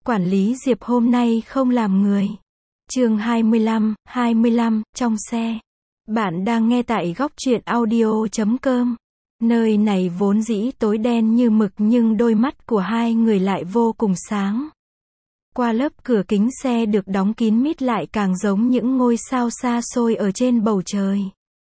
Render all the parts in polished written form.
Quản lý Diệp hôm nay không làm người. Chương 25, trong xe. Bạn đang nghe tại góc truyện audio.com. Nơi này vốn dĩ tối đen như mực nhưng đôi mắt của hai người lại vô cùng sáng. Qua lớp cửa kính xe được đóng kín mít lại càng giống những ngôi sao xa xôi ở trên bầu trời.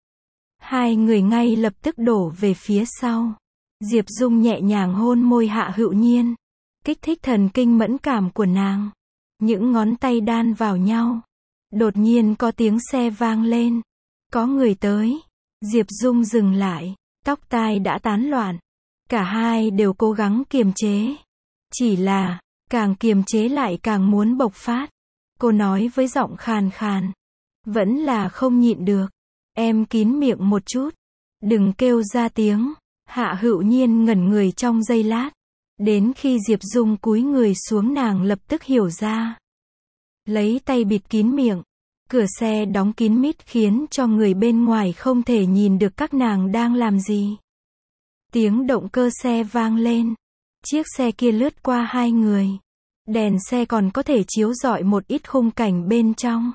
Hai người ngay lập tức đổ về phía sau. Diệp Dung nhẹ nhàng hôn môi Hạ Hữu Nhiên, kích thích thần kinh mẫn cảm của nàng. Những ngón tay đan vào nhau. Đột nhiên có tiếng xe vang lên. Có người tới. Diệp Dung dừng lại, tóc tai đã tán loạn. Cả hai đều cố gắng kiềm chế. Chỉ là, càng kiềm chế lại càng muốn bộc phát. Cô nói với giọng khàn khàn. Vẫn là không nhịn được. Em kín miệng một chút. Đừng kêu ra tiếng. Hạ Hữu Nhiên ngẩn người trong giây lát. Đến khi Diệp Dung cúi người xuống nàng lập tức hiểu ra. Lấy tay bịt kín miệng. Cửa xe đóng kín mít khiến cho người bên ngoài không thể nhìn được các nàng đang làm gì. Tiếng động cơ xe vang lên. Chiếc xe kia lướt qua hai người. Đèn xe còn có thể chiếu rọi một ít khung cảnh bên trong.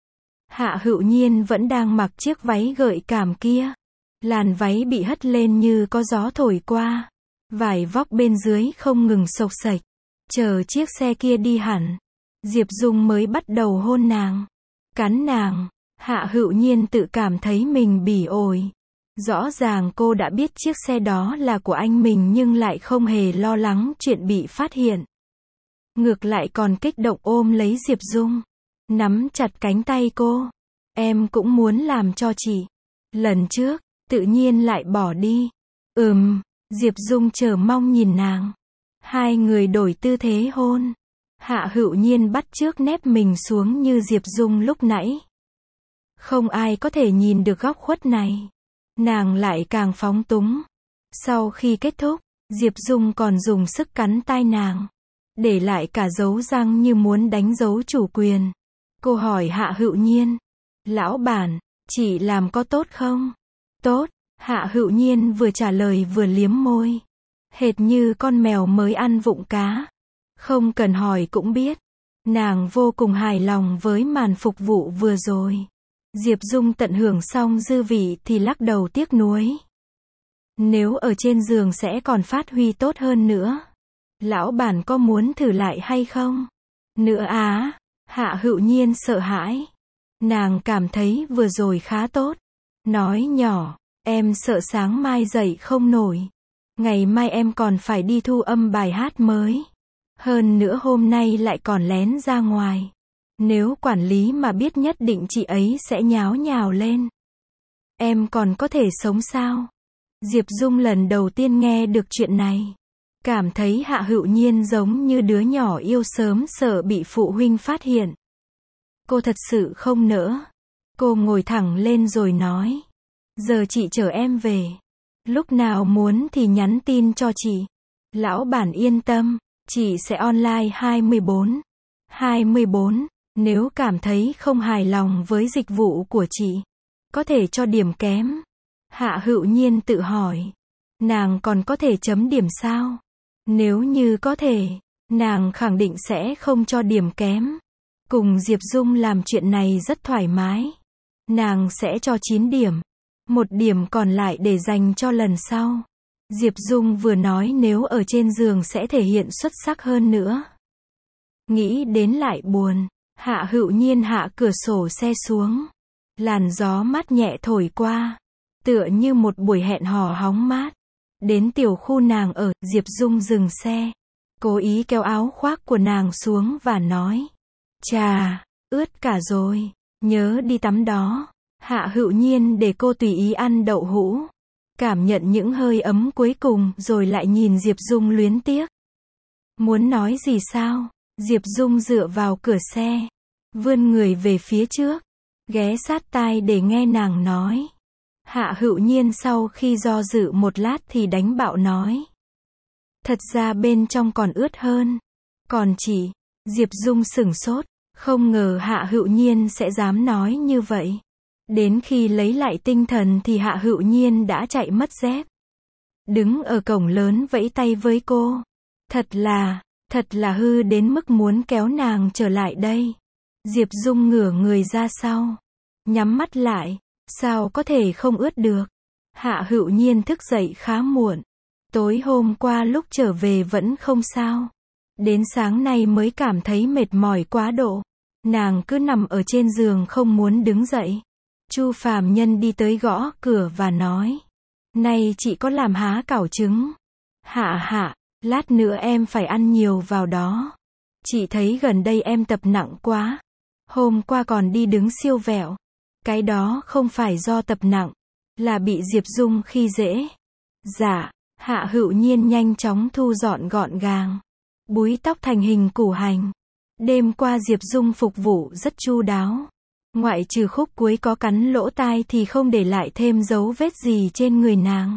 Hạ Hữu Nhiên vẫn đang mặc chiếc váy gợi cảm kia. Làn váy bị hất lên như có gió thổi qua. Vải vóc bên dưới không ngừng xộc xệch. Chờ chiếc xe kia đi hẳn. Diệp Dung mới bắt đầu hôn nàng. Cắn nàng. Hạ Hữu Nhiên tự cảm thấy mình bỉ ổi. Rõ ràng cô đã biết chiếc xe đó là của anh mình nhưng lại không hề lo lắng chuyện bị phát hiện. Ngược lại còn kích động ôm lấy Diệp Dung. Nắm chặt cánh tay cô. Em cũng muốn làm cho chị. Lần trước, tự nhiên lại bỏ đi. Diệp Dung chờ mong nhìn nàng. Hai người đổi tư thế hôn. Hạ Hữu Nhiên bắt chước nép mình xuống như Diệp Dung lúc nãy. Không ai có thể nhìn được góc khuất này. Nàng lại càng phóng túng. Sau khi kết thúc, Diệp Dung còn dùng sức cắn tai nàng. Để lại cả dấu răng như muốn đánh dấu chủ quyền. Cô hỏi Hạ Hữu Nhiên. Lão bản, chị làm có tốt không? Tốt. Hạ Hữu Nhiên vừa trả lời vừa liếm môi. Hệt như con mèo mới ăn vụng cá. Không cần hỏi cũng biết. Nàng vô cùng hài lòng với màn phục vụ vừa rồi. Diệp Dung tận hưởng xong dư vị thì lắc đầu tiếc nuối. Nếu ở trên giường sẽ còn phát huy tốt hơn nữa. Lão bản có muốn thử lại hay không? Nữa á. Hạ Hữu Nhiên sợ hãi. Nàng cảm thấy vừa rồi khá tốt. Nói nhỏ. Em sợ sáng mai dậy không nổi. Ngày mai em còn phải đi thu âm bài hát mới. Hơn nữa hôm nay lại còn lén ra ngoài. Nếu quản lý mà biết nhất định chị ấy sẽ nháo nhào lên. Em còn có thể sống sao? Diệp Dung lần đầu tiên nghe được chuyện này. Cảm thấy Hạ Hữu Nhiên giống như đứa nhỏ yêu sớm sợ bị phụ huynh phát hiện. Cô thật sự không nỡ. Cô ngồi thẳng lên rồi nói. Giờ chị chở em về. Lúc nào muốn thì nhắn tin cho chị. Lão bản yên tâm. Chị sẽ online 24. Nếu cảm thấy không hài lòng với dịch vụ của chị. Có thể cho điểm kém. Hạ Hữu Nhiên tự hỏi. Nàng còn có thể chấm điểm sao? Nếu như có thể, nàng khẳng định sẽ không cho điểm kém. Cùng Diệp Dung làm chuyện này rất thoải mái. Nàng sẽ cho 9 điểm. 1 điểm còn lại để dành cho lần sau. Diệp Dung vừa nói nếu ở trên giường sẽ thể hiện xuất sắc hơn nữa. Nghĩ đến lại buồn. Hạ Hữu Nhiên hạ cửa sổ xe xuống. Làn gió mát nhẹ thổi qua. Tựa như một buổi hẹn hò hóng mát. Đến tiểu khu nàng ở, Diệp Dung dừng xe. Cố ý kéo áo khoác của nàng xuống và nói. Chà, ướt cả rồi. Nhớ đi tắm đó. Hạ Hữu Nhiên để cô tùy ý ăn đậu hũ. Cảm nhận những hơi ấm cuối cùng rồi lại nhìn Diệp Dung luyến tiếc. Muốn nói gì sao? Diệp Dung dựa vào cửa xe. Vươn người về phía trước. Ghé sát tai để nghe nàng nói. Hạ Hữu Nhiên sau khi do dự một lát thì đánh bạo nói. Thật ra bên trong còn ướt hơn. Còn chị, Diệp Dung sửng sốt. Không ngờ Hạ Hữu Nhiên sẽ dám nói như vậy. Đến khi lấy lại tinh thần thì Hạ Hữu Nhiên đã chạy mất dép. Đứng ở cổng lớn vẫy tay với cô. Thật Thật là hư đến mức muốn kéo nàng trở lại đây. Diệp Dung ngửa người ra sau. Nhắm mắt lại. Sao có thể không ướt được. Hạ Hữu Nhiên thức dậy khá muộn. Tối hôm qua lúc trở về vẫn không sao. Đến sáng nay mới cảm thấy mệt mỏi quá độ. Nàng cứ nằm ở trên giường không muốn đứng dậy. Chu Phàm Nhân đi tới gõ cửa và nói. Này chị có làm há cảo trứng. Hạ, lát nữa em phải ăn nhiều vào đó. Chị thấy gần đây em tập nặng quá. Hôm qua còn đi đứng siêu vẹo. Cái đó không phải do tập nặng, là bị Diệp Dung khi dễ. Dạ, Hạ Hữu Nhiên nhanh chóng thu dọn gọn gàng. Búi tóc thành hình củ hành. Đêm qua Diệp Dung phục vụ rất chu đáo. Ngoại trừ khúc cuối có cắn lỗ tai thì không để lại thêm dấu vết gì trên người nàng.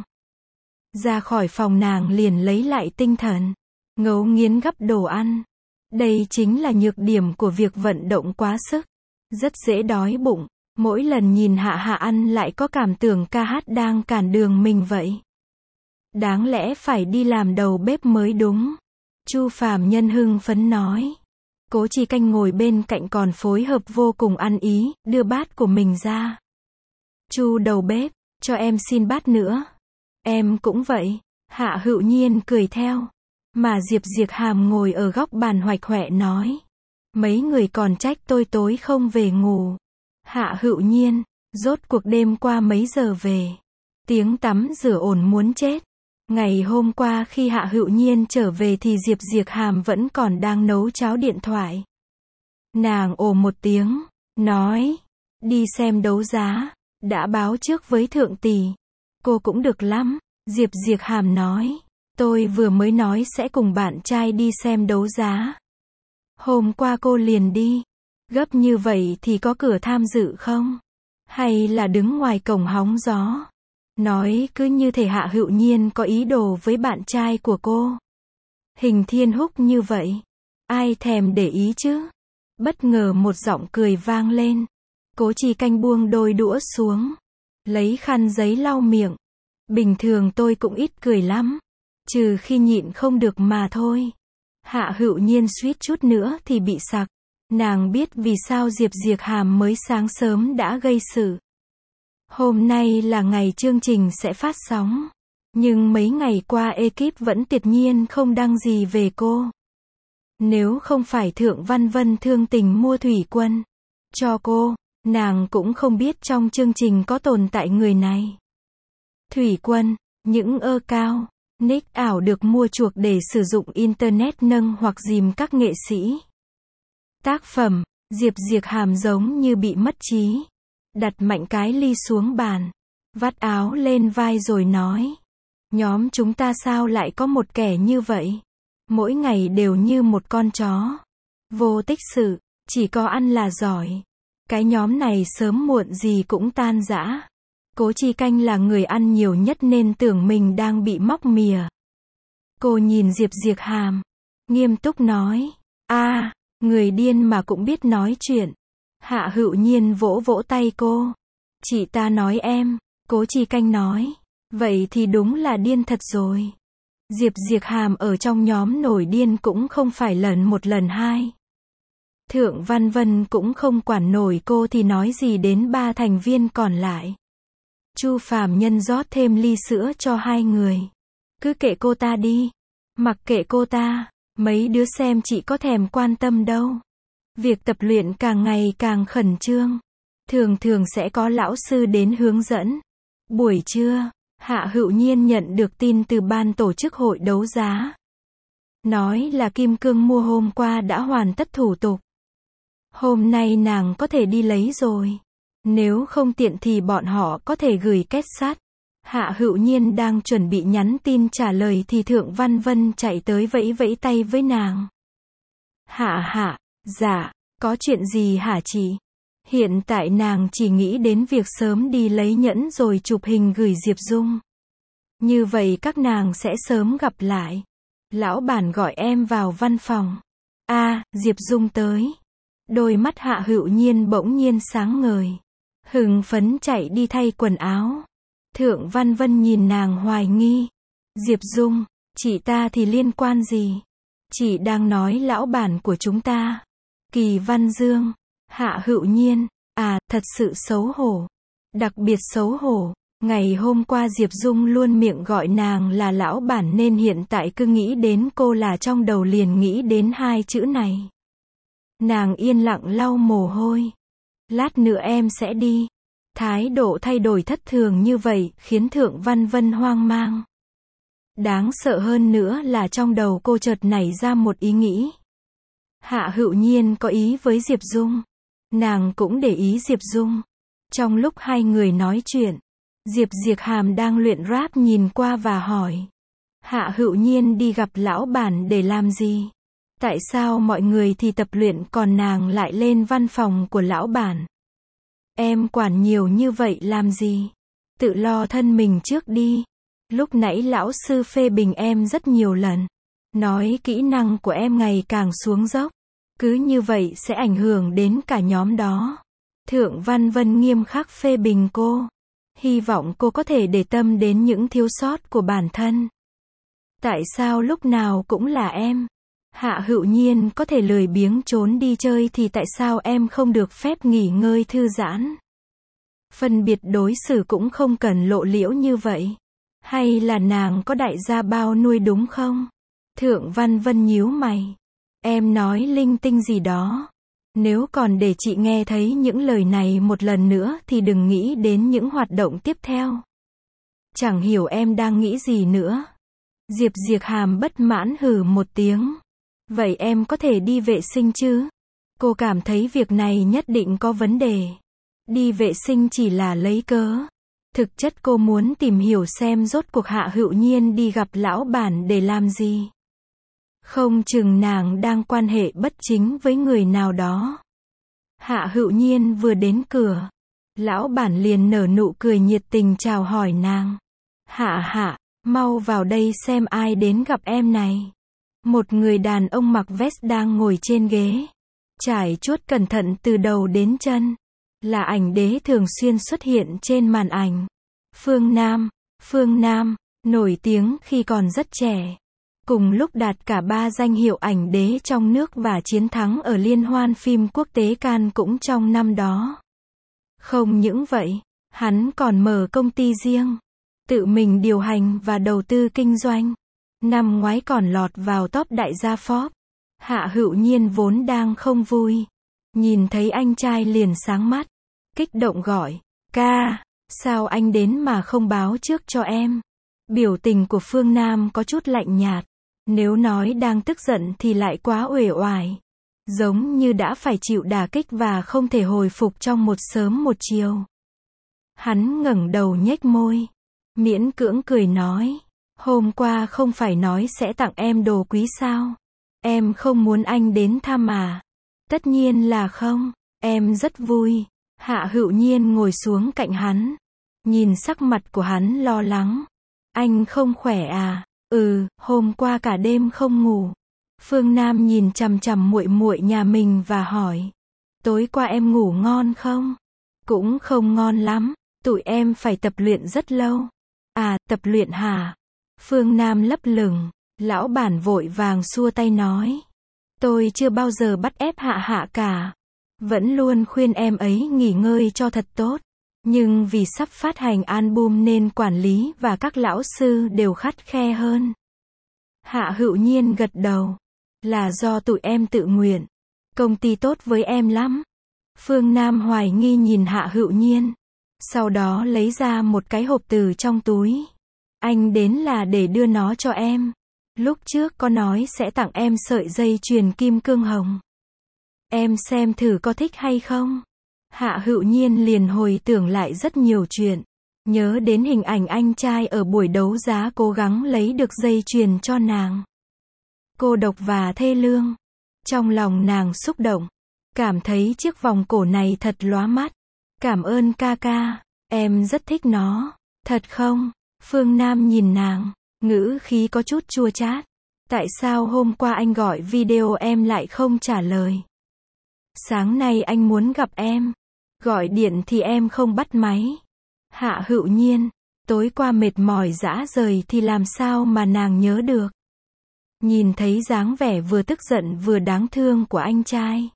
Ra khỏi phòng nàng liền lấy lại tinh thần. Ngấu nghiến gắp đồ ăn. Đây chính là nhược điểm của việc vận động quá sức. Rất dễ đói bụng. Mỗi lần nhìn Hạ ăn lại có cảm tưởng ca hát đang cản đường mình vậy. Đáng lẽ phải đi làm đầu bếp mới đúng. Chu Phàm Nhân hưng phấn nói. Cố Chi Canh ngồi bên cạnh còn phối hợp vô cùng ăn ý, đưa bát của mình ra. Chu đầu bếp, cho em xin bát nữa. Em cũng vậy. Hạ Hữu Nhiên cười theo. Mà Diệp Diệc Hàm ngồi ở góc bàn hoạch hoẹ nói. Mấy người còn trách tôi tối không về ngủ. Hạ Hữu Nhiên, rốt cuộc đêm qua mấy giờ về. Tiếng tắm rửa ồn muốn chết. Ngày hôm qua khi Hạ Hữu Nhiên trở về thì Diệp Diệc Hàm vẫn còn đang nấu cháo điện thoại. Nàng ồ một tiếng, nói, đi xem đấu giá, đã báo trước với thượng tỷ. Cô cũng được lắm, Diệp Diệc Hàm nói, tôi vừa mới nói sẽ cùng bạn trai đi xem đấu giá. Hôm qua cô liền đi, gấp như vậy thì có cửa tham dự không? Hay là đứng ngoài cổng hóng gió? Nói cứ như thể Hạ Hữu Nhiên có ý đồ với bạn trai của cô. Hình Thiên Húc như vậy. Ai thèm để ý chứ? Bất ngờ một giọng cười vang lên. Cố Chi Canh buông đôi đũa xuống. Lấy khăn giấy lau miệng. Bình thường tôi cũng ít cười lắm. Trừ khi nhịn không được mà thôi. Hạ Hữu Nhiên suýt chút nữa thì bị sặc. Nàng biết vì sao Diệp Diệc Hàm mới sáng sớm đã gây sự. Hôm nay là ngày chương trình sẽ phát sóng. Nhưng mấy ngày qua ekip vẫn tuyệt nhiên không đăng gì về cô. Nếu không phải Thượng Văn Vân thương tình mua thủy quân cho cô, nàng cũng không biết trong chương trình có tồn tại người này. Thủy quân, những cao, nick ảo được mua chuộc để sử dụng internet nâng hoặc dìm các nghệ sĩ. Tác phẩm, Diệp Diệc Hàm giống như bị mất trí. Đặt mạnh cái ly xuống bàn. Vắt áo lên vai rồi nói. Nhóm chúng ta sao lại có một kẻ như vậy? Mỗi ngày đều như một con chó. Vô tích sự, chỉ có ăn là giỏi. Cái nhóm này sớm muộn gì cũng tan rã. Cố Chi Canh là người ăn nhiều nhất nên tưởng mình đang bị móc mìa. Cô nhìn Diệp Diệc Hàm. Nghiêm túc nói. Người điên mà cũng biết nói chuyện. Hạ Hữu Nhiên vỗ vỗ tay cô. Chị ta nói em. Cố Chi Canh nói. Vậy thì đúng là điên thật rồi. Diệp Diệc Hàm ở trong nhóm nổi điên cũng không phải lần một lần hai. Thượng Văn Vân cũng không quản nổi cô thì nói gì đến ba thành viên còn lại. Chu Phàm Nhân rót thêm ly sữa cho hai người. Cứ kệ cô ta đi. Mặc kệ cô ta. Mấy đứa xem chị có thèm quan tâm đâu. Việc tập luyện càng ngày càng khẩn trương. Thường thường sẽ có lão sư đến hướng dẫn. Buổi trưa, Hạ Hữu Nhiên nhận được tin từ ban tổ chức hội đấu giá. Nói là Kim Cương mua hôm qua đã hoàn tất thủ tục. Hôm nay nàng có thể đi lấy rồi. Nếu không tiện thì bọn họ có thể gửi két sắt. Hạ Hữu Nhiên đang chuẩn bị nhắn tin trả lời thì Thượng Văn Vân chạy tới vẫy vẫy tay với nàng. Hạ, dạ, có chuyện gì hả chị? Hiện tại nàng chỉ nghĩ đến việc sớm đi lấy nhẫn rồi chụp hình gửi Diệp Dung. Như vậy các nàng sẽ sớm gặp lại. Lão bản gọi em vào văn phòng. Diệp Dung tới. Đôi mắt Hạ Hữu Nhiên bỗng nhiên sáng ngời. Hưng phấn chạy đi thay quần áo. Thượng Văn Vân nhìn nàng hoài nghi. Diệp Dung, chị ta thì liên quan gì? Chị đang nói lão bản của chúng ta. Kỳ Văn Dương. Hạ Hữu Nhiên. À, thật sự xấu hổ. Đặc biệt xấu hổ. Ngày hôm qua Diệp Dung luôn miệng gọi nàng là lão bản nên hiện tại cứ nghĩ đến cô là trong đầu liền nghĩ đến hai chữ này. Nàng yên lặng lau mồ hôi. Lát nữa em sẽ đi. Thái độ thay đổi thất thường như vậy khiến Thượng Văn Vân hoang mang. Đáng sợ hơn nữa là trong đầu cô chợt nảy ra một ý nghĩ. Hạ Hữu Nhiên có ý với Diệp Dung. Nàng cũng để ý Diệp Dung. Trong lúc hai người nói chuyện, Diệp Diệc Hàm đang luyện rap nhìn qua và hỏi. Hạ Hữu Nhiên đi gặp lão bản để làm gì? Tại sao mọi người thì tập luyện còn nàng lại lên văn phòng của lão bản? Em quản nhiều như vậy làm gì? Tự lo thân mình trước đi. Lúc nãy lão sư phê bình em rất nhiều lần. Nói kỹ năng của em ngày càng xuống dốc. Cứ như vậy sẽ ảnh hưởng đến cả nhóm đó. Thượng Văn Vân nghiêm khắc phê bình cô. Hy vọng cô có thể để tâm đến những thiếu sót của bản thân. Tại sao lúc nào cũng là em? Hạ Hữu Nhiên có thể lười biếng trốn đi chơi thì tại sao em không được phép nghỉ ngơi thư giãn? Phân biệt đối xử cũng không cần lộ liễu như vậy. Hay là nàng có đại gia bao nuôi đúng không? Thượng Văn Vân nhíu mày. Em nói linh tinh gì đó. Nếu còn để chị nghe thấy những lời này một lần nữa thì đừng nghĩ đến những hoạt động tiếp theo. Chẳng hiểu em đang nghĩ gì nữa. Diệp Diệc Hàm bất mãn hừ một tiếng. Vậy em có thể đi vệ sinh chứ? Cô cảm thấy việc này nhất định có vấn đề. Đi vệ sinh chỉ là lấy cớ. Thực chất cô muốn tìm hiểu xem rốt cuộc Hạ Hữu Nhiên đi gặp lão bản để làm gì. Không chừng nàng đang quan hệ bất chính với người nào đó. Hạ Hữu Nhiên vừa đến cửa. Lão bản liền nở nụ cười nhiệt tình chào hỏi nàng. Hạ, mau vào đây xem ai đến gặp em này. Một người đàn ông mặc vest đang ngồi trên ghế. Trải chuốt cẩn thận từ đầu đến chân. Là ảnh đế thường xuyên xuất hiện trên màn ảnh. Phương Nam, nổi tiếng khi còn rất trẻ. Cùng lúc đạt cả 3 danh hiệu ảnh đế trong nước và chiến thắng ở Liên hoan phim quốc tế Cannes cũng trong năm đó. Không những vậy, hắn còn mở công ty riêng. Tự mình điều hành và đầu tư kinh doanh. Năm ngoái còn lọt vào top đại gia Forbes. Hạ Hữu Nhiên vốn đang không vui. Nhìn thấy anh trai liền sáng mắt. Kích động gọi. Ca, sao anh đến mà không báo trước cho em? Biểu tình của Phương Nam có chút lạnh nhạt. Nếu nói đang tức giận thì lại quá uể oải. Giống như đã phải chịu đả kích và không thể hồi phục trong một sớm một chiều. Hắn ngẩng đầu nhếch môi. Miễn cưỡng cười nói. Hôm qua không phải nói sẽ tặng em đồ quý sao? Em không muốn anh đến thăm à? Tất nhiên là không. Em rất vui. Hạ Hữu Nhiên ngồi xuống cạnh hắn. Nhìn sắc mặt của hắn lo lắng. Anh không khỏe à? Hôm qua cả đêm không ngủ. Phương Nam nhìn chằm chằm muội muội nhà mình và hỏi. Tối qua em ngủ ngon không? Cũng không ngon lắm. Tụi em phải tập luyện rất lâu. À, tập luyện hả? Phương Nam lấp lửng. Lão bản vội vàng xua tay nói. Tôi chưa bao giờ bắt ép Hạ cả. Vẫn luôn khuyên em ấy nghỉ ngơi cho thật tốt. Nhưng vì sắp phát hành album nên quản lý và các lão sư đều khắt khe hơn. Hạ Hữu Nhiên gật đầu. Là do tụi em tự nguyện. Công ty tốt với em lắm. Phương Nam hoài nghi nhìn Hạ Hữu Nhiên. Sau đó lấy ra một cái hộp từ trong túi. Anh đến là để đưa nó cho em. Lúc trước có nói sẽ tặng em sợi dây chuyền kim cương hồng. Em xem thử có thích hay không? Hạ Hữu Nhiên liền hồi tưởng lại rất nhiều chuyện. Nhớ đến hình ảnh anh trai ở buổi đấu giá cố gắng lấy được dây chuyền cho nàng. Cô độc và thê lương. Trong lòng nàng xúc động. Cảm thấy chiếc vòng cổ này thật lóa mắt. Cảm ơn ca, em rất thích nó. Thật không? Phương Nam nhìn nàng, ngữ khí có chút chua chát. Tại sao hôm qua anh gọi video em lại không trả lời? Sáng nay anh muốn gặp em. Gọi điện thì em không bắt máy. Hạ Hữu Nhiên, tối qua mệt mỏi rã rời thì làm sao mà nàng nhớ được. Nhìn thấy dáng vẻ vừa tức giận vừa đáng thương của anh trai.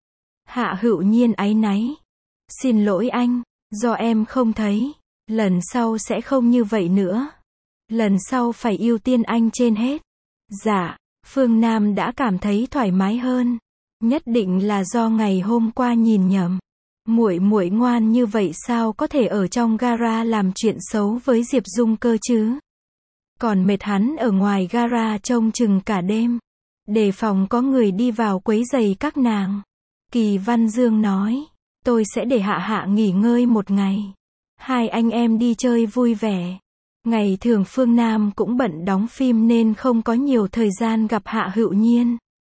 Hạ Hữu Nhiên áy náy. Xin lỗi anh, do em không thấy. Lần sau sẽ không như vậy nữa. Lần sau phải ưu tiên anh trên hết. Dạ, Phương Nam đã cảm thấy thoải mái hơn. Nhất định là do ngày hôm qua nhìn nhầm. Muội muội ngoan như vậy sao có thể ở trong gara làm chuyện xấu với Diệp Dung cơ chứ? Còn mệt hắn ở ngoài gara trông chừng cả đêm. Đề phòng có người đi vào quấy rầy các nàng. Kỳ Văn Dương nói, tôi sẽ để Hạ Hạ nghỉ ngơi một ngày. Hai anh em đi chơi vui vẻ. Ngày thường Phương Nam cũng bận đóng phim nên không có nhiều thời gian gặp Hạ Hữu Nhiên.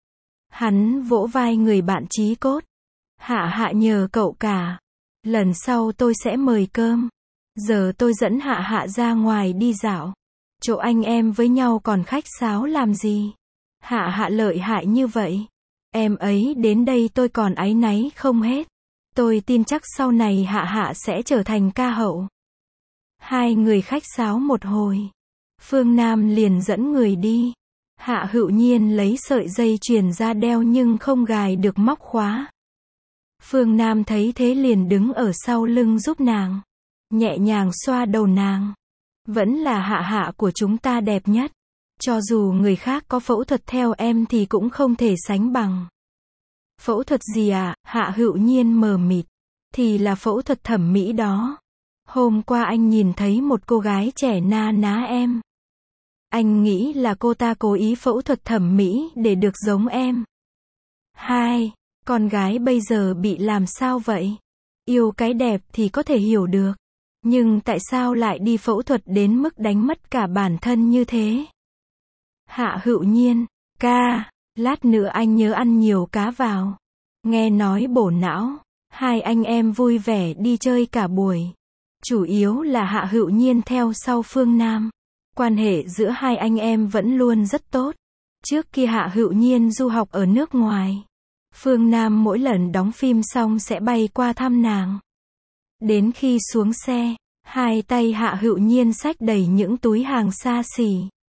Hắn vỗ vai người bạn chí cốt. Hạ Hạ nhờ cậu cả. Lần sau tôi sẽ mời cơm. Giờ tôi dẫn Hạ Hạ ra ngoài đi dạo. Chỗ anh em với nhau còn khách sáo làm gì? Hạ Hạ lợi hại như vậy. Em ấy đến đây tôi còn áy náy không hết. Tôi tin chắc sau này Hạ Hạ sẽ trở thành ca hậu. Hai người khách sáo một hồi. Phương Nam liền dẫn người đi. Hạ Hữu Nhiên lấy sợi dây chuyền ra đeo nhưng không gài được móc khóa. Phương Nam thấy thế liền đứng ở sau lưng giúp nàng. Nhẹ nhàng xoa đầu nàng. Vẫn là Hạ Hạ của chúng ta đẹp nhất. Cho dù người khác có phẫu thuật theo em thì cũng không thể sánh bằng. Phẫu thuật gì à? Hạ Hữu Nhiên mờ mịt. Thì là phẫu thuật thẩm mỹ đó. Hôm qua anh nhìn thấy một cô gái trẻ na ná em. Anh nghĩ là cô ta cố ý phẫu thuật thẩm mỹ để được giống em. Hai, con gái bây giờ bị làm sao vậy? Yêu cái đẹp thì có thể hiểu được. Nhưng tại sao lại đi phẫu thuật đến mức đánh mất cả bản thân như thế? Hạ Hữu Nhiên, ca, lát nữa anh nhớ ăn nhiều cá vào. Nghe nói bổ não. Hai anh em vui vẻ đi chơi cả buổi. Chủ yếu là Hạ Hữu Nhiên theo sau Phương Nam. Quan hệ giữa hai anh em vẫn luôn rất tốt. Trước kia Hạ Hữu Nhiên du học ở nước ngoài. Phương Nam mỗi lần đóng phim xong sẽ bay qua thăm nàng. Đến khi xuống xe, hai tay Hạ Hữu Nhiên xách đầy những túi hàng xa xỉ.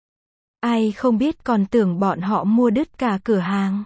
Ai không biết còn tưởng bọn họ mua đứt cả cửa hàng.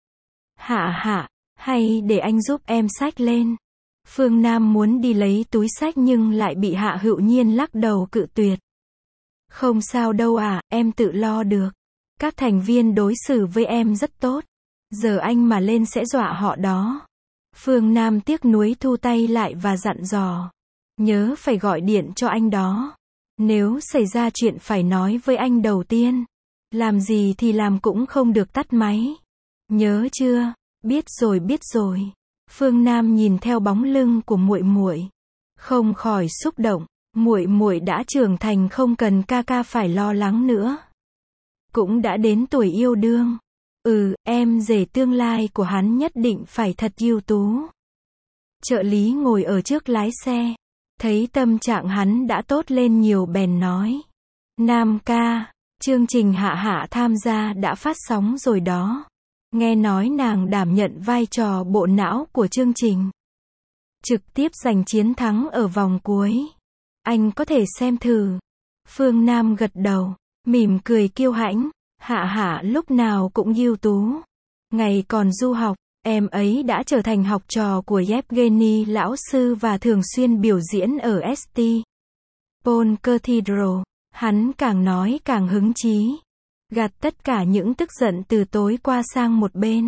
Hạ Hạ, hay để anh giúp em xách lên. Phương Nam muốn đi lấy túi xách nhưng lại bị Hạ Hữu Nhiên lắc đầu cự tuyệt. Không sao đâu à, em tự lo được. Các thành viên đối xử với em rất tốt. Giờ anh mà lên sẽ dọa họ đó. Phương Nam tiếc nuối thu tay lại và dặn dò. Nhớ phải gọi điện cho anh đó. Nếu xảy ra chuyện phải nói với anh đầu tiên. Làm gì thì làm cũng không được tắt máy. Nhớ chưa? Biết rồi biết rồi. Phương Nam nhìn theo bóng lưng của muội muội, không khỏi xúc động. Muội muội đã trưởng thành không cần ca ca phải lo lắng nữa. Cũng đã đến tuổi yêu đương. Em rể tương lai của hắn nhất định phải thật ưu tú. Trợ lý ngồi ở trước lái xe. Thấy tâm trạng hắn đã tốt lên nhiều bèn nói. Nam ca, chương trình Hạ Hạ tham gia đã phát sóng rồi đó. Nghe nói nàng đảm nhận vai trò bộ não của chương trình. Trực tiếp giành chiến thắng ở vòng cuối. Anh có thể xem thử. Phương Nam gật đầu, mỉm cười kiêu hãnh. Hạ Hạ lúc nào cũng ưu tú. Ngày còn du học, em ấy đã trở thành học trò của Yevgeny lão sư và thường xuyên biểu diễn ở St. Paul Cathedral. Hắn càng nói càng hứng chí. Gạt tất cả những tức giận từ tối qua sang một bên.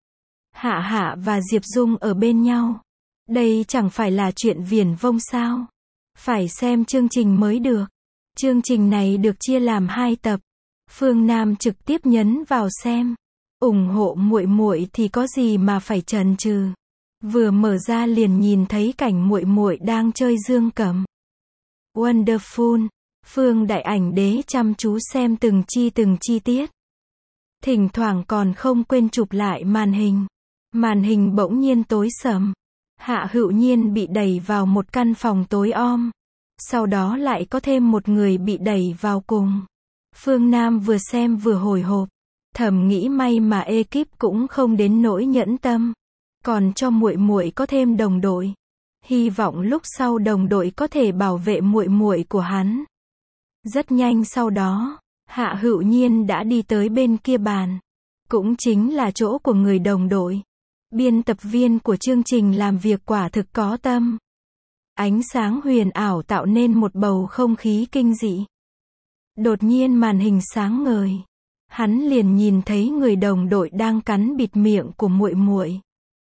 Hạ Hạ và Diệp Dung ở bên nhau. Đây chẳng phải là chuyện viển vông sao? Phải xem chương trình mới được. Chương trình này được chia làm 2 tập. Phương Nam trực tiếp nhấn vào xem. Ủng hộ muội muội thì có gì mà phải chần chừ. Vừa mở ra liền nhìn thấy cảnh muội muội đang chơi dương cầm. Wonderful. Phương Đại Ảnh Đế chăm chú xem từng chi tiết. Thỉnh thoảng còn không quên chụp lại màn hình. Màn hình bỗng nhiên tối sầm. Hạ Hữu Nhiên bị đẩy vào một căn phòng tối om. Sau đó lại có thêm một người bị đẩy vào cùng. Phương Nam vừa xem vừa hồi hộp. Thầm nghĩ may mà ekip cũng không đến nỗi nhẫn tâm. Còn cho muội muội có thêm đồng đội. Hy vọng lúc sau đồng đội có thể bảo vệ muội muội của hắn. Rất nhanh sau đó, Hạ Hữu Nhiên đã đi tới bên kia bàn. Cũng chính là chỗ của người đồng đội. Biên tập viên của chương trình làm việc quả thực có tâm. Ánh sáng huyền ảo tạo nên một bầu không khí kinh dị. Đột nhiên màn hình sáng ngời. Hắn liền nhìn thấy người đồng đội đang cắn bịt miệng của muội muội.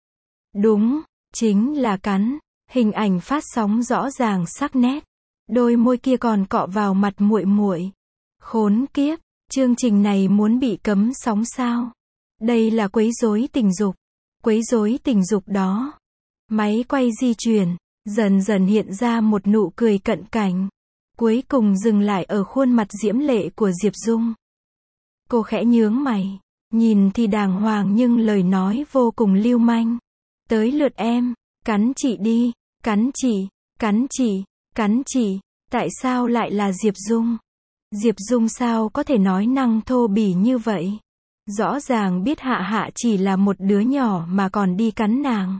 Đúng, chính là cắn. Hình ảnh phát sóng rõ ràng sắc nét. Đôi môi kia còn cọ vào mặt muội muội. Khốn kiếp, chương trình này muốn bị cấm sóng sao? Đây là quấy rối tình dục. Quấy rối tình dục đó. Máy quay di chuyển, dần dần hiện ra một nụ cười cận cảnh. Cuối cùng dừng lại ở khuôn mặt diễm lệ của Diệp Dung. Cô khẽ nhướng mày, nhìn thì đàng hoàng nhưng lời nói vô cùng lưu manh. Tới lượt em, cắn chị đi, cắn chị, cắn chị, cắn chị, tại sao lại là Diệp Dung? Diệp Dung sao có thể nói năng thô bỉ như vậy? Rõ ràng biết Hạ Hạ chỉ là một đứa nhỏ mà còn đi cắn nàng.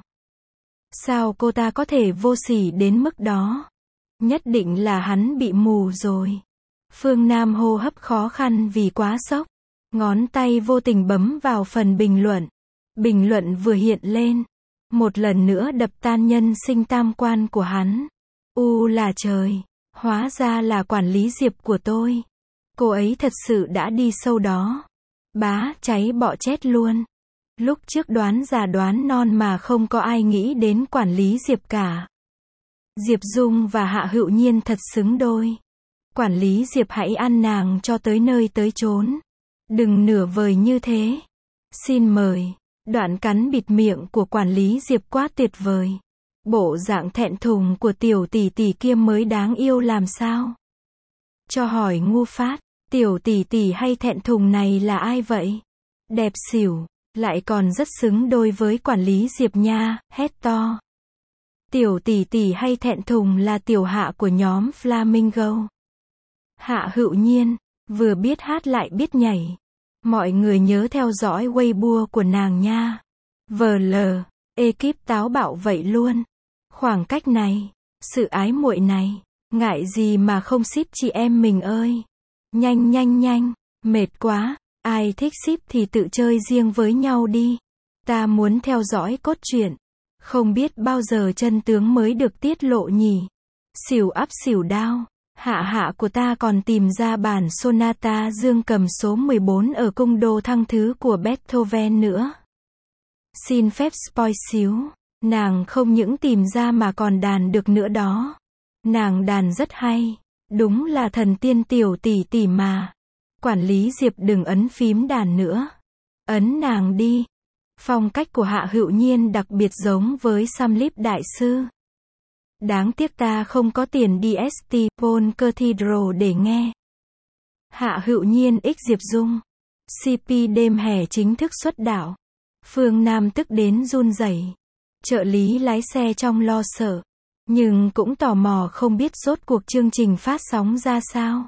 Sao cô ta có thể vô sỉ đến mức đó? Nhất định là hắn bị mù rồi. Phương Nam hô hấp khó khăn vì quá sốc. Ngón tay vô tình bấm vào phần bình luận. Bình luận vừa hiện lên. Một lần nữa đập tan nhân sinh tam quan của hắn. Là trời. Hóa ra là quản lý Diệp của tôi. Cô ấy thật sự đã đi sâu đó. Bá, cháy bọ chết luôn. Lúc trước đoán già đoán non mà không có ai nghĩ đến quản lý Diệp cả. Diệp Dung và Hạ Hữu Nhiên thật xứng đôi. Quản lý Diệp hãy ăn nàng cho tới nơi tới chốn. Đừng nửa vời như thế. Xin mời. Đoạn cắn bịt miệng của quản lý Diệp quá tuyệt vời. Bộ dạng thẹn thùng của tiểu tỷ tỷ kia mới đáng yêu làm sao? Cho hỏi ngu phát, tiểu tỷ tỷ hay thẹn thùng này là ai vậy? Đẹp xỉu, lại còn rất xứng đôi với quản lý Diệp nha, hét to. Tiểu tỷ tỷ hay thẹn thùng là tiểu Hạ của nhóm Flamingo. Hạ Hữu Nhiên, vừa biết hát lại biết nhảy. Mọi người nhớ theo dõi Weibo của nàng nha. VL, ekip táo bạo vậy luôn. Khoảng cách này, sự ái muội này, ngại gì mà không ship chị em mình ơi. Nhanh nhanh nhanh, mệt quá, ai thích ship thì tự chơi riêng với nhau đi. Ta muốn theo dõi cốt truyện. Không biết bao giờ chân tướng mới được tiết lộ nhỉ. Xỉu ắp xỉu đao. Hạ Hạ của ta còn tìm ra bản Sonata dương cầm số 14 ở cung đô thăng thứ của Beethoven nữa. Xin phép spoil xíu. Nàng không những tìm ra mà còn đàn được nữa đó. Nàng đàn rất hay. Đúng là thần tiên tiểu tỷ tỷ mà. Quản lý Diệp đừng ấn phím đàn nữa. Ấn nàng đi. Phong cách của Hạ Hữu Nhiên đặc biệt giống với Samlip đại sư. Đáng tiếc ta không có tiền đi St. Paul Cathedral để nghe. Hạ Hữu Nhiên x Diệp Dung. CP đêm hè chính thức xuất đạo. Phương Nam tức đến run rẩy. Trợ lý lái xe trong lo sợ. Nhưng cũng tò mò không biết rốt cuộc chương trình phát sóng ra sao.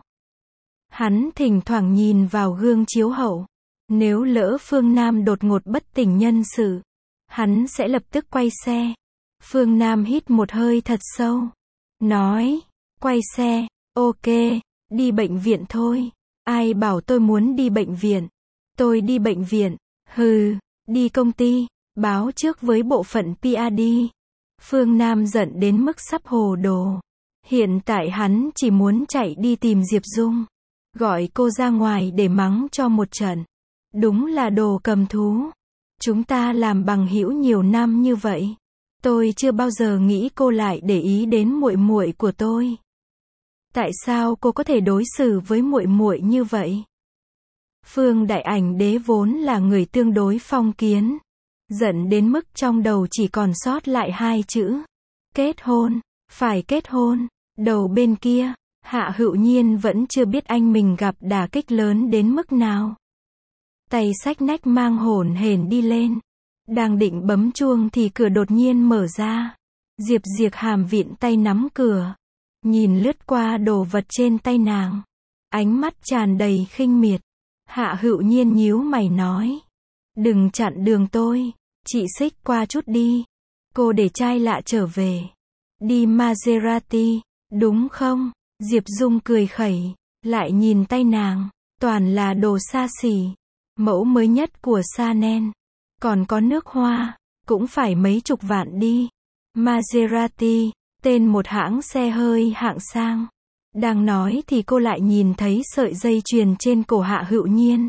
Hắn thỉnh thoảng nhìn vào gương chiếu hậu. Nếu lỡ Phương Nam đột ngột bất tỉnh nhân sự, hắn sẽ lập tức quay xe. Phương Nam hít một hơi thật sâu. Nói, quay xe, ok, đi bệnh viện thôi. Ai bảo tôi muốn đi bệnh viện? Tôi đi bệnh viện, hừ, đi công ty, báo trước với bộ phận PR đi. Phương Nam giận đến mức sắp hồ đồ. Hiện tại hắn chỉ muốn chạy đi tìm Diệp Dung. Gọi cô ra ngoài để mắng cho một trận. Đúng là đồ cầm thú. Chúng ta làm bằng hữu nhiều năm như vậy. Tôi chưa bao giờ nghĩ cô lại để ý đến muội muội của tôi. Tại sao cô có thể đối xử với muội muội như vậy? Phương Đại Ảnh Đế vốn là người tương đối phong kiến. Giận đến mức trong đầu chỉ còn sót lại hai chữ. Kết hôn. Phải kết hôn. Đầu bên kia, Hạ Hữu Nhiên vẫn chưa biết anh mình gặp đả kích lớn đến mức nào. Tay xách nách mang hổn hển đi lên. Đang định bấm chuông thì cửa đột nhiên mở ra. Diệp Diệp hàm viện tay nắm cửa. Nhìn lướt qua đồ vật trên tay nàng. Ánh mắt tràn đầy khinh miệt. Hạ Hữu Nhiên nhíu mày nói. Đừng chặn đường tôi. Chị xích qua chút đi. Cô để trai lạ trở về. Đi Maserati, đúng không? Diệp Dung cười khẩy. Lại nhìn tay nàng. Toàn là đồ xa xỉ. Mẫu mới nhất của Chanel. Còn có nước hoa, cũng phải mấy chục vạn đi. Maserati, tên một hãng xe hơi hạng sang. Đang nói thì cô lại nhìn thấy sợi dây chuyền trên cổ Hạ Hữu Nhiên.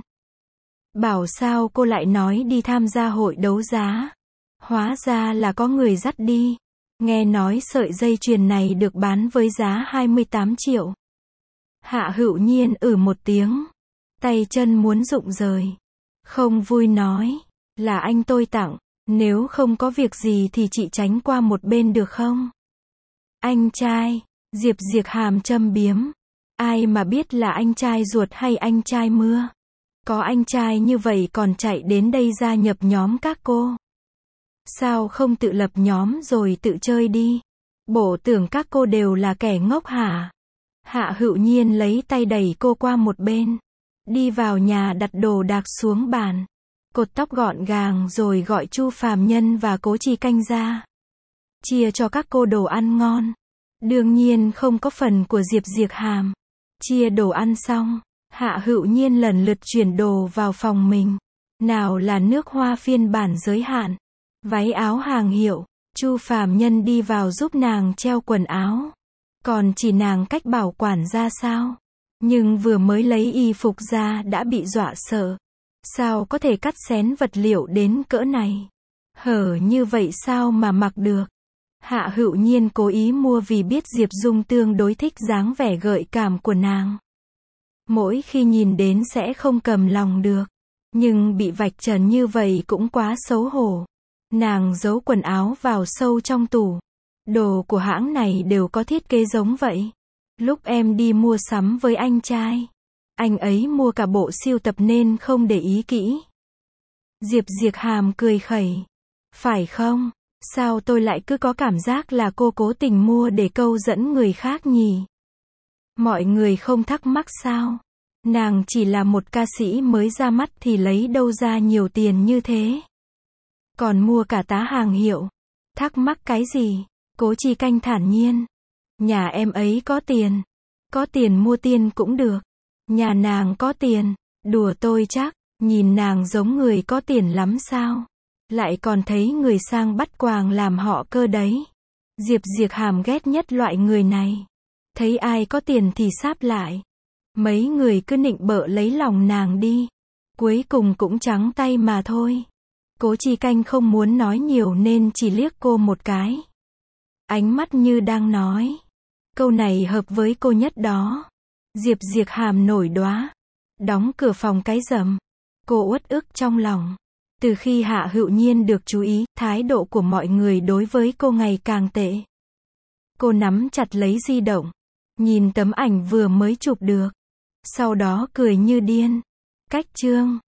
Bảo sao cô lại nói đi tham gia hội đấu giá. Hóa ra là có người dắt đi. Nghe nói sợi dây chuyền này được bán với giá 28 triệu. Hạ Hữu Nhiên một tiếng. Tay chân muốn rụng rời. Không vui nói. Là anh tôi tặng. Nếu không có việc gì thì chị tránh qua một bên được không? Anh trai. Diệp Diệc Hàm châm biếm. Ai mà biết là anh trai ruột hay anh trai mưa. Có anh trai như vậy còn chạy đến đây gia nhập nhóm các cô. Sao không tự lập nhóm rồi tự chơi đi? Bộ tưởng các cô đều là kẻ ngốc hả? Hạ Hữu Nhiên lấy tay đẩy cô qua một bên. Đi vào nhà đặt đồ đạc xuống bàn. Cột tóc gọn gàng rồi gọi Chu Phàm Nhân và Cố Chi Canh ra. Chia cho các cô đồ ăn ngon. Đương nhiên không có phần của Diệp Diệc Hàm. Chia đồ ăn xong, Hạ Hữu Nhiên lần lượt chuyển đồ vào phòng mình. Nào là nước hoa phiên bản giới hạn, váy áo hàng hiệu. Chu Phàm Nhân đi vào giúp nàng treo quần áo. Còn chỉ nàng cách bảo quản ra sao. Nhưng vừa mới lấy y phục ra đã bị dọa sợ. Sao có thể cắt xén vật liệu đến cỡ này? Hở như vậy sao mà mặc được? Hạ Hữu Nhiên cố ý mua vì biết Diệp Dung tương đối thích dáng vẻ gợi cảm của nàng. Mỗi khi nhìn đến sẽ không cầm lòng được. Nhưng bị vạch trần như vậy cũng quá xấu hổ. Nàng giấu quần áo vào sâu trong tủ. Đồ của hãng này đều có thiết kế giống vậy. Lúc em đi mua sắm với anh trai, anh ấy mua cả bộ sưu tập nên không để ý kỹ. Diệp Diệc Hàm cười khẩy. Phải không? Sao tôi lại cứ có cảm giác là cô cố tình mua để câu dẫn người khác nhỉ? Mọi người không thắc mắc sao? Nàng chỉ là một ca sĩ mới ra mắt thì lấy đâu ra nhiều tiền như thế? Còn mua cả tá hàng hiệu. Thắc mắc cái gì? Cố Chi Canh thản nhiên. Nhà em ấy có tiền. Có tiền mua tiền cũng được. Nhà nàng có tiền. Đùa tôi chắc. Nhìn nàng giống người có tiền lắm sao? Lại còn thấy người sang bắt quàng làm họ cơ đấy. Diệp Diệc Hàm ghét nhất loại người này. Thấy ai có tiền thì sáp lại. Mấy người cứ nịnh bợ lấy lòng nàng đi. Cuối cùng cũng trắng tay mà thôi. Cố Chi Canh không muốn nói nhiều nên chỉ liếc cô một cái. Ánh mắt như đang nói. Câu này hợp với cô nhất đó. Diệp Diệc Hàm nổi đoá. Đóng cửa phòng cái rầm. Cô uất ức trong lòng. Từ khi Hạ Hữu Nhiên được chú ý, thái độ của mọi người đối với cô ngày càng tệ. Cô nắm chặt lấy di động. Nhìn tấm ảnh vừa mới chụp được. Sau đó cười như điên. Cách chương.